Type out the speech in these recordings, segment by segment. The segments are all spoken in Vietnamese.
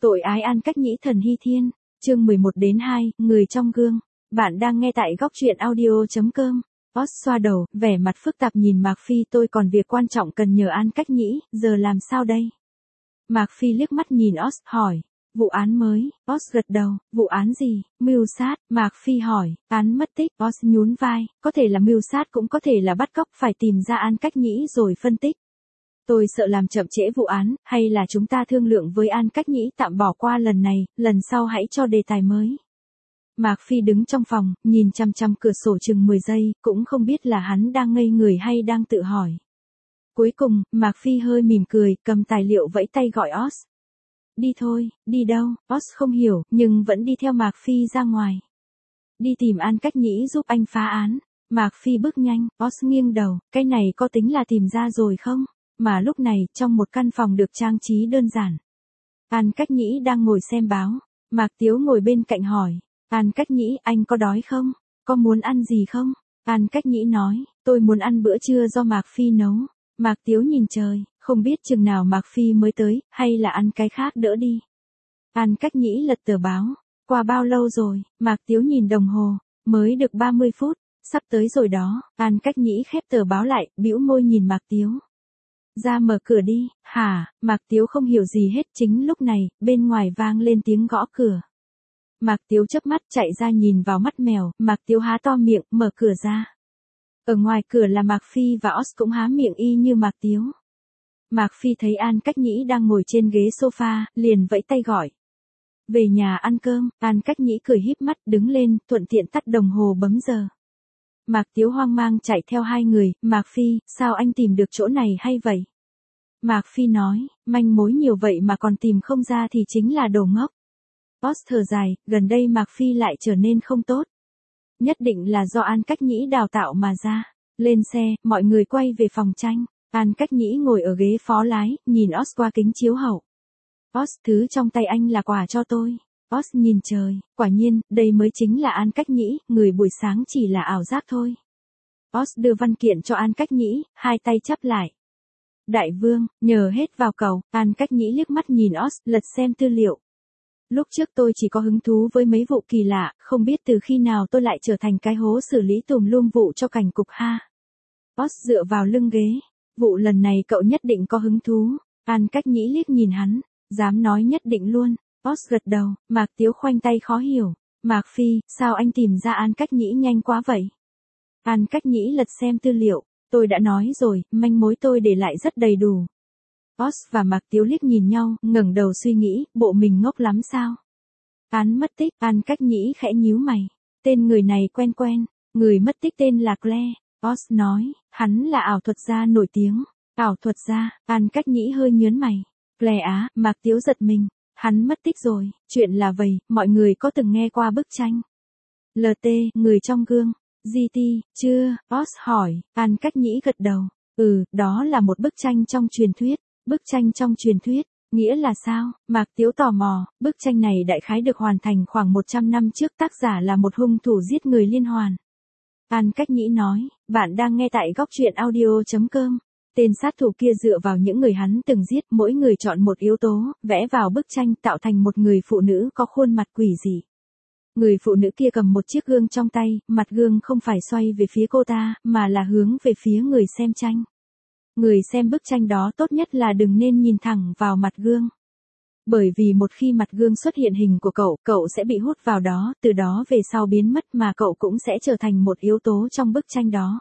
Tội ái An Cách Nhĩ Thần Hy Thiên, chương 11-2, người trong gương. Bạn đang nghe tại góc truyện audio.com. Oz xoa đầu, vẻ mặt phức tạp nhìn Mạc Phi. Tôi còn việc quan trọng cần nhờ An Cách Nhĩ, giờ làm sao đây? Mạc Phi liếc mắt nhìn Oz, hỏi. Vụ án mới, Oz gật đầu. Vụ án gì? Mưu sát, Mạc Phi hỏi. Án mất tích, Oz nhún vai. Có thể là mưu sát cũng có thể là bắt cóc, phải tìm ra An Cách Nhĩ rồi phân tích. Tôi sợ làm chậm trễ vụ án, hay là chúng ta thương lượng với An Cách Nhĩ tạm bỏ qua lần này, lần sau hãy cho đề tài mới. Mạc Phi đứng trong phòng, nhìn chằm chằm cửa sổ chừng 10 giây, cũng không biết là hắn đang ngây người hay đang tự hỏi. Cuối cùng, Mạc Phi hơi mỉm cười, cầm tài liệu vẫy tay gọi Oz. Đi thôi, đi đâu? Oz không hiểu, nhưng vẫn đi theo Mạc Phi ra ngoài. Đi tìm An Cách Nhĩ giúp anh phá án. Mạc Phi bước nhanh, Oz nghiêng đầu, cái này có tính là tìm ra rồi không? Mà lúc này, trong một căn phòng được trang trí đơn giản. An Cách Nhĩ đang ngồi xem báo. Mạc Tiếu ngồi bên cạnh hỏi. An Cách Nhĩ, anh có đói không? Có muốn ăn gì không? An Cách Nhĩ nói, tôi muốn ăn bữa trưa do Mạc Phi nấu. Mạc Tiếu nhìn trời, không biết chừng nào Mạc Phi mới tới, hay là ăn cái khác đỡ đi. An Cách Nhĩ lật tờ báo. Qua bao lâu rồi? Mạc Tiếu nhìn đồng hồ. Mới được 30 phút, sắp tới rồi đó. An Cách Nhĩ khép tờ báo lại, bĩu môi nhìn Mạc Tiếu. Ra mở cửa đi. Hả? Mạc Tiếu không hiểu gì hết. Chính lúc này, bên ngoài vang lên tiếng gõ cửa. Mạc Tiếu chớp mắt chạy ra nhìn vào mắt mèo. Mạc Tiếu há to miệng, mở cửa ra. Ở ngoài cửa là Mạc Phi và Oz cũng há miệng y như Mạc Tiếu. Mạc Phi thấy An Cách Nhĩ đang ngồi trên ghế sofa, liền vẫy tay gọi. Về nhà ăn cơm. An Cách Nhĩ cười híp mắt, đứng lên, thuận tiện tắt đồng hồ bấm giờ. Mạc Tiếu hoang mang chạy theo hai người. Mạc Phi, sao anh tìm được chỗ này hay vậy? Mạc Phi nói, manh mối nhiều vậy mà còn tìm không ra thì chính là đồ ngốc. Oz thở dài, gần đây Mạc Phi lại trở nên không tốt. Nhất định là do An Cách Nhĩ đào tạo mà ra. Lên xe, mọi người quay về phòng tranh. An Cách Nhĩ ngồi ở ghế phó lái, nhìn Oz qua kính chiếu hậu. Oz, thứ trong tay anh là quà cho tôi. Oz nhìn trời, quả nhiên, đây mới chính là An Cách Nhĩ, người buổi sáng chỉ là ảo giác thôi. Oz đưa văn kiện cho An Cách Nhĩ, hai tay chắp lại. Đại vương, nhờ hết vào cầu. An Cách Nhĩ liếc mắt nhìn Oz, lật xem tư liệu. Lúc trước tôi chỉ có hứng thú với mấy vụ kỳ lạ, không biết từ khi nào tôi lại trở thành cái hố xử lý tùm lum vụ cho cảnh cục ha. Oz dựa vào lưng ghế. Vụ lần này cậu nhất định có hứng thú. An Cách Nhĩ liếc nhìn hắn, dám nói nhất định luôn. Oz gật đầu. Mạc Tiếu khoanh tay khó hiểu. Mạc Phi, sao anh tìm ra An Cách Nhĩ nhanh quá vậy? An Cách Nhĩ lật xem tư liệu. Tôi đã nói rồi, manh mối tôi để lại rất đầy đủ. Oz và Mạc Tiếu liếc nhìn nhau, ngẩng đầu suy nghĩ, bộ mình ngốc lắm sao? Án mất tích. An Cách Nhĩ khẽ nhíu mày. Tên người này quen quen. Người mất tích tên là Claire. Oz nói, hắn là ảo thuật gia nổi tiếng. Ảo thuật gia. An Cách Nhĩ hơi nhớn mày. Claire á? Mạc Tiếu giật mình. Hắn mất tích rồi. Chuyện là vậy, mọi người có từng nghe qua bức tranh LT, người trong gương. GT, chưa? Oz hỏi. An Cách Nhĩ gật đầu. Đó là một bức tranh trong truyền thuyết. Bức tranh trong truyền thuyết, nghĩa là sao? Mạc Tiếu tò mò. Bức tranh này đại khái được hoàn thành khoảng 100 năm trước, tác giả là một hung thủ giết người liên hoàn. An Cách Nhĩ nói, bạn đang nghe tại góc truyện audio.com. Tên sát thủ kia dựa vào những người hắn từng giết, mỗi người chọn một yếu tố, vẽ vào bức tranh tạo thành một người phụ nữ có khuôn mặt quỷ dị. Người phụ nữ kia cầm một chiếc gương trong tay, mặt gương không phải xoay về phía cô ta, mà là hướng về phía người xem tranh. Người xem bức tranh đó tốt nhất là đừng nên nhìn thẳng vào mặt gương. Bởi vì một khi mặt gương xuất hiện hình của cậu sẽ bị hút vào đó, từ đó về sau biến mất mà cậu cũng sẽ trở thành một yếu tố trong bức tranh đó.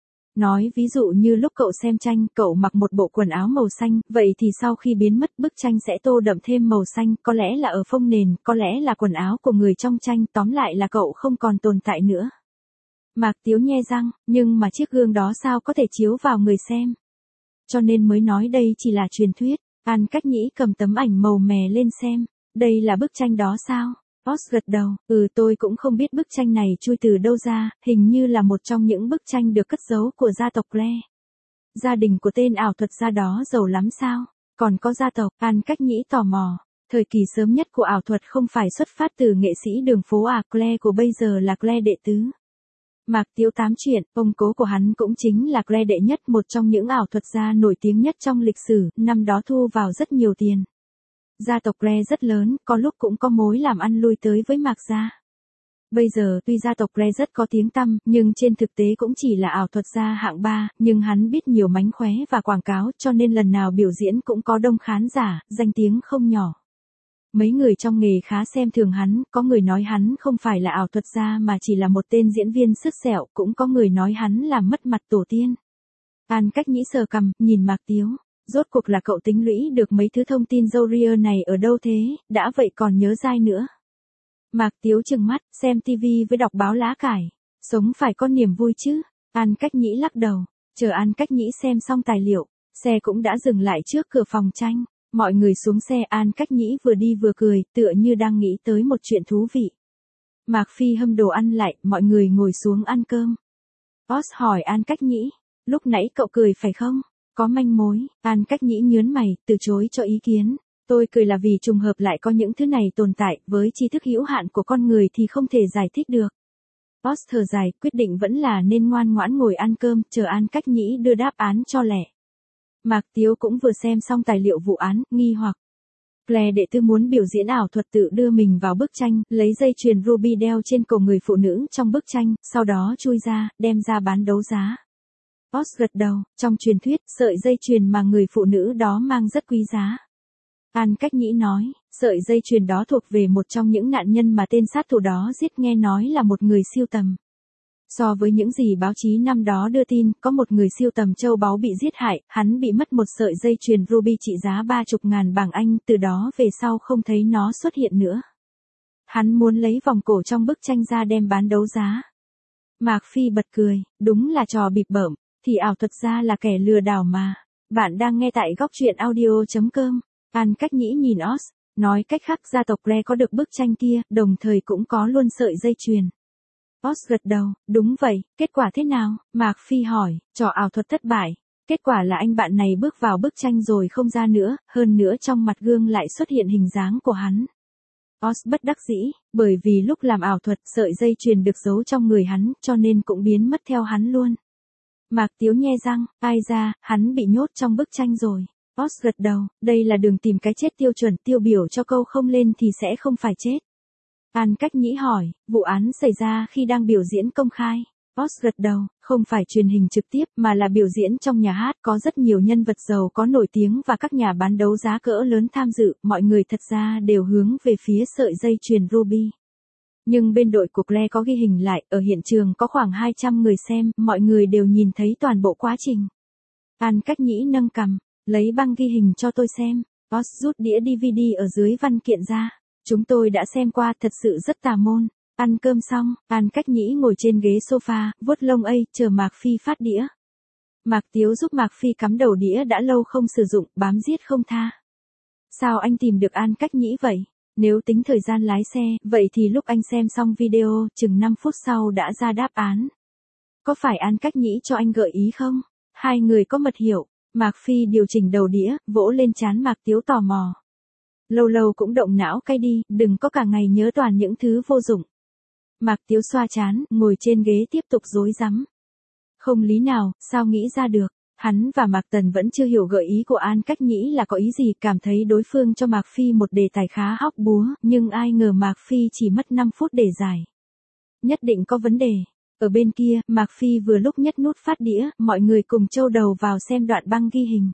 Nói ví dụ như lúc cậu xem tranh, cậu mặc một bộ quần áo màu xanh, vậy thì sau khi biến mất bức tranh sẽ tô đậm thêm màu xanh, có lẽ là ở phông nền, có lẽ là quần áo của người trong tranh, tóm lại là cậu không còn tồn tại nữa. Mạc Tiếu nhe răng, nhưng mà chiếc gương đó sao có thể chiếu vào người xem? Cho nên mới nói đây chỉ là truyền thuyết. An Cách Nhĩ cầm tấm ảnh màu mè lên xem. Đây là bức tranh đó sao? Oz gật đầu. Tôi cũng không biết bức tranh này chui từ đâu ra, hình như là một trong những bức tranh được cất giấu của gia tộc Claire. Gia đình của tên ảo thuật gia đó giàu lắm sao? Còn có gia tộc. An Cách Nhĩ tò mò. Thời kỳ sớm nhất của ảo thuật không phải xuất phát từ nghệ sĩ đường phố à? Claire của bây giờ là Claire đệ tứ. Mạc Tiếu tám chuyện, ông cố của hắn cũng chính là Claire đệ nhất, một trong những ảo thuật gia nổi tiếng nhất trong lịch sử, năm đó thu vào rất nhiều tiền. Gia tộc Clare rất lớn, có lúc cũng có mối làm ăn lui tới với Mạc gia. Bây giờ tuy gia tộc Clare rất có tiếng tăm, nhưng trên thực tế cũng chỉ là ảo thuật gia hạng 3, nhưng hắn biết nhiều mánh khóe và quảng cáo cho nên lần nào biểu diễn cũng có đông khán giả, danh tiếng không nhỏ. Mấy người trong nghề khá xem thường hắn, có người nói hắn không phải là ảo thuật gia mà chỉ là một tên diễn viên sứt sẹo, cũng có người nói hắn làm mất mặt tổ tiên. An Cách Nhĩ sờ cằm, nhìn Mạc Tiếu. Rốt cuộc là cậu tính lũy được mấy thứ thông tin râu ria này ở đâu thế, đã vậy còn nhớ dai nữa. Mạc Tiếu trừng mắt, xem tivi với đọc báo lá cải. Sống phải có niềm vui chứ. An Cách Nhĩ lắc đầu. Chờ An Cách Nhĩ xem xong tài liệu, xe cũng đã dừng lại trước cửa phòng tranh. Mọi người xuống xe, An Cách Nhĩ vừa đi vừa cười, tựa như đang nghĩ tới một chuyện thú vị. Mạc Phi hâm đồ ăn lại, mọi người ngồi xuống ăn cơm. Boss hỏi An Cách Nhĩ, lúc nãy cậu cười phải không? Có manh mối. An Cách Nhĩ nhớn mày, từ chối cho ý kiến. Tôi cười là vì trùng hợp lại có những thứ này tồn tại, với tri thức hữu hạn của con người thì không thể giải thích được. Boss thở dài, quyết định vẫn là nên ngoan ngoãn ngồi ăn cơm, chờ An Cách Nhĩ đưa đáp án cho lẹ. Mạc Tiếu cũng vừa xem xong tài liệu vụ án, nghi hoặc. Clare đệ tư muốn biểu diễn ảo thuật tự đưa mình vào bức tranh, lấy dây chuyền ruby đeo trên cổ người phụ nữ trong bức tranh, sau đó chui ra, đem ra bán đấu giá. Boss gật đầu, trong truyền thuyết, sợi dây chuyền mà người phụ nữ đó mang rất quý giá. An Cách Nhĩ nói, sợi dây chuyền đó thuộc về một trong những nạn nhân mà tên sát thủ đó giết, nghe nói là một người sưu tầm. So với những gì báo chí năm đó đưa tin, có một người sưu tầm châu báu bị giết hại, hắn bị mất một sợi dây chuyền ruby trị giá 30.000 bảng Anh, từ đó về sau không thấy nó xuất hiện nữa. Hắn muốn lấy vòng cổ trong bức tranh ra đem bán đấu giá. Mạc Phi bật cười, đúng là trò bịp bợm, thì ảo thuật gia là kẻ lừa đảo mà. Bạn đang nghe tại góc truyện audio.com. An Cách Nhĩ nhìn Oz, nói cách khác gia tộc Clare có được bức tranh kia, đồng thời cũng có luôn sợi dây chuyền. Oz gật đầu, đúng vậy, kết quả thế nào? Mạc Phi hỏi, trò ảo thuật thất bại. Kết quả là anh bạn này bước vào bức tranh rồi không ra nữa, hơn nữa trong mặt gương lại xuất hiện hình dáng của hắn. Oz bất đắc dĩ, bởi vì lúc làm ảo thuật sợi dây chuyền được giấu trong người hắn, cho nên cũng biến mất theo hắn luôn. Mạc Tiếu nhe răng, ai ra, hắn bị nhốt trong bức tranh rồi. Oz gật đầu, đây là đường tìm cái chết tiêu chuẩn, tiêu biểu cho câu không lên thì sẽ không phải chết. An Cách Nhĩ hỏi, vụ án xảy ra khi đang biểu diễn công khai. Oz gật đầu, không phải truyền hình trực tiếp mà là biểu diễn trong nhà hát, có rất nhiều nhân vật giàu có nổi tiếng và các nhà bán đấu giá cỡ lớn tham dự, mọi người thật ra đều hướng về phía sợi dây chuyền ruby. Nhưng bên đội của Clare có ghi hình lại, ở hiện trường có khoảng 200 người xem, mọi người đều nhìn thấy toàn bộ quá trình. An Cách Nhĩ nâng cằm, lấy băng ghi hình cho tôi xem. Oz rút đĩa DVD ở dưới văn kiện ra. Chúng tôi đã xem qua, thật sự rất tà môn. Ăn cơm xong, An Cách Nhĩ ngồi trên ghế sofa, vuốt lông chờ Mạc Phi phát đĩa. Mạc Tiếu giúp Mạc Phi cắm đầu đĩa đã lâu không sử dụng, bám giết không tha. Sao anh tìm được An Cách Nhĩ vậy? Nếu tính thời gian lái xe, vậy thì lúc anh xem xong video, chừng 5 phút sau đã ra đáp án. Có phải An Cách Nhĩ cho anh gợi ý không? Hai người có mật hiểu. Mạc Phi điều chỉnh đầu đĩa, vỗ lên trán Mạc Tiếu tò mò. Lâu lâu cũng động não cay đi, đừng có cả ngày nhớ toàn những thứ vô dụng. Mạc Tiếu xoa trán, ngồi trên ghế tiếp tục rối rắm. Không lý nào, sao nghĩ ra được? Hắn và Mạc Tần vẫn chưa hiểu gợi ý của An Cách Nhĩ là có ý gì, cảm thấy đối phương cho Mạc Phi một đề tài khá hóc búa, nhưng ai ngờ Mạc Phi chỉ mất 5 phút để giải. Nhất định có vấn đề. Ở bên kia, Mạc Phi vừa lúc nhấc nút phát đĩa, mọi người cùng châu đầu vào xem đoạn băng ghi hình.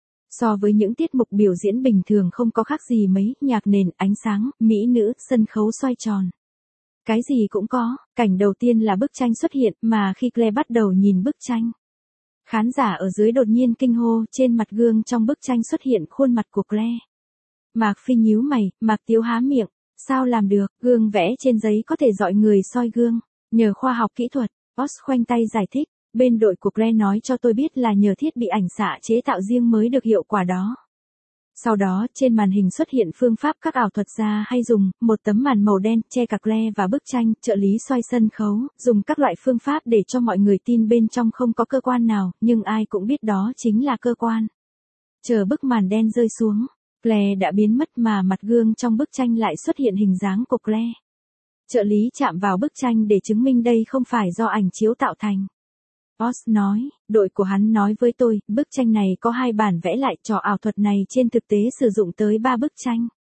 So với những tiết mục biểu diễn bình thường không có khác gì mấy, nhạc nền, ánh sáng, mỹ nữ, sân khấu xoay tròn. Cái gì cũng có, cảnh đầu tiên là bức tranh xuất hiện, mà khi Clare bắt đầu nhìn bức tranh. Khán giả ở dưới đột nhiên kinh hô, trên mặt gương trong bức tranh xuất hiện khuôn mặt của Clare. Mạc Phi nhíu mày, Mạc Tiếu há miệng, sao làm được, gương vẽ trên giấy có thể dọi người soi gương, nhờ khoa học kỹ thuật. Oz khoanh tay giải thích, bên đội của Clare nói cho tôi biết là nhờ thiết bị ảnh xạ chế tạo riêng mới được hiệu quả đó. Sau đó, trên màn hình xuất hiện phương pháp các ảo thuật gia hay dùng, một tấm màn màu đen che cả Clare và bức tranh, trợ lý xoay sân khấu, dùng các loại phương pháp để cho mọi người tin bên trong không có cơ quan nào, nhưng ai cũng biết đó chính là cơ quan. Chờ bức màn đen rơi xuống, Clare đã biến mất mà mặt gương trong bức tranh lại xuất hiện hình dáng của Clare. Trợ lý chạm vào bức tranh để chứng minh đây không phải do ảnh chiếu tạo thành. Oz nói, đội của hắn nói với tôi, bức tranh này có 2 bản vẽ lại, trò ảo thuật này trên thực tế sử dụng tới 3 bức tranh.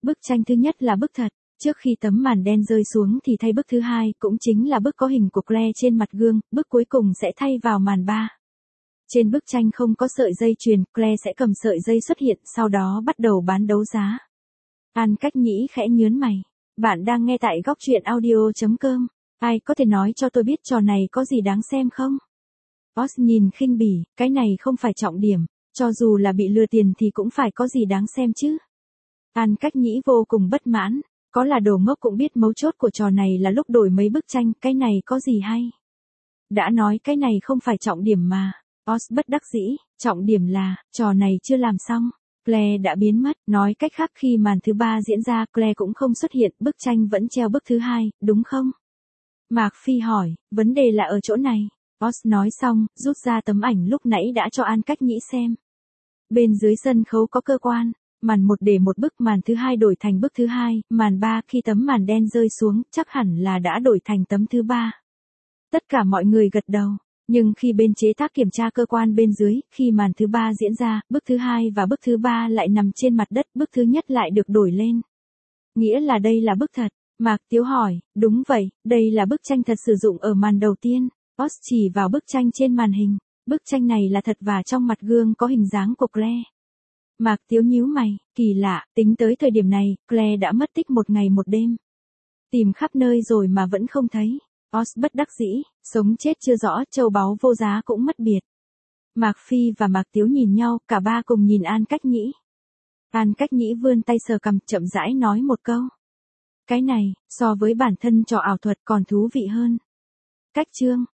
Bức tranh thứ nhất là bức thật. Trước khi tấm màn đen rơi xuống thì thay bức thứ hai, cũng chính là bức có hình của Claire trên mặt gương, bức cuối cùng sẽ thay vào màn 3. Trên bức tranh không có sợi dây chuyền, Claire sẽ cầm sợi dây xuất hiện, sau đó bắt đầu bán đấu giá. An Cách Nhĩ khẽ nhướng mày. Bạn đang nghe tại góc truyện audio.com. Ai có thể nói cho tôi biết trò này có gì đáng xem không? Oz nhìn khinh bỉ, cái này không phải trọng điểm, cho dù là bị lừa tiền thì cũng phải có gì đáng xem chứ. An Cách Nhĩ vô cùng bất mãn, có là đồ ngốc cũng biết mấu chốt của trò này là lúc đổi mấy bức tranh, cái này có gì hay? Đã nói cái này không phải trọng điểm mà. Oz bất đắc dĩ, trọng điểm là, trò này chưa làm xong. Claire đã biến mất, nói cách khác khi màn thứ 3 diễn ra, Claire cũng không xuất hiện, bức tranh vẫn treo bức thứ hai, đúng không? Mạc Phi hỏi, vấn đề là ở chỗ này. Oz nói xong, rút ra tấm ảnh lúc nãy đã cho An Cách Nhĩ xem. Bên dưới sân khấu có cơ quan, màn 1 để một bức, màn thứ 2 đổi thành bức thứ 2, màn 3 khi tấm màn đen rơi xuống, chắc hẳn là đã đổi thành tấm thứ 3. Tất cả mọi người gật đầu. Nhưng khi bên chế tác kiểm tra cơ quan bên dưới, khi màn thứ 3 diễn ra, bức thứ 2 và bức thứ 3 lại nằm trên mặt đất, bức thứ nhất lại được đổi lên. Nghĩa là đây là bức thật. Mạc Tiếu hỏi, đúng vậy, đây là bức tranh thật sử dụng ở màn đầu tiên. Oz chỉ vào bức tranh trên màn hình. Bức tranh này là thật và trong mặt gương có hình dáng của Claire. Mạc Tiếu nhíu mày, kỳ lạ, tính tới thời điểm này, Claire đã mất tích 1 ngày 1 đêm. Tìm khắp nơi rồi mà vẫn không thấy. Oz bất đắc dĩ, sống chết chưa rõ, châu báu vô giá cũng mất biệt. Mạc Phi và Mạc Tiếu nhìn nhau, cả ba cùng nhìn An Cách Nhĩ. An Cách Nhĩ vươn tay sờ cằm, chậm rãi nói một câu. Cái này, so với bản thân trò ảo thuật còn thú vị hơn. Cách chương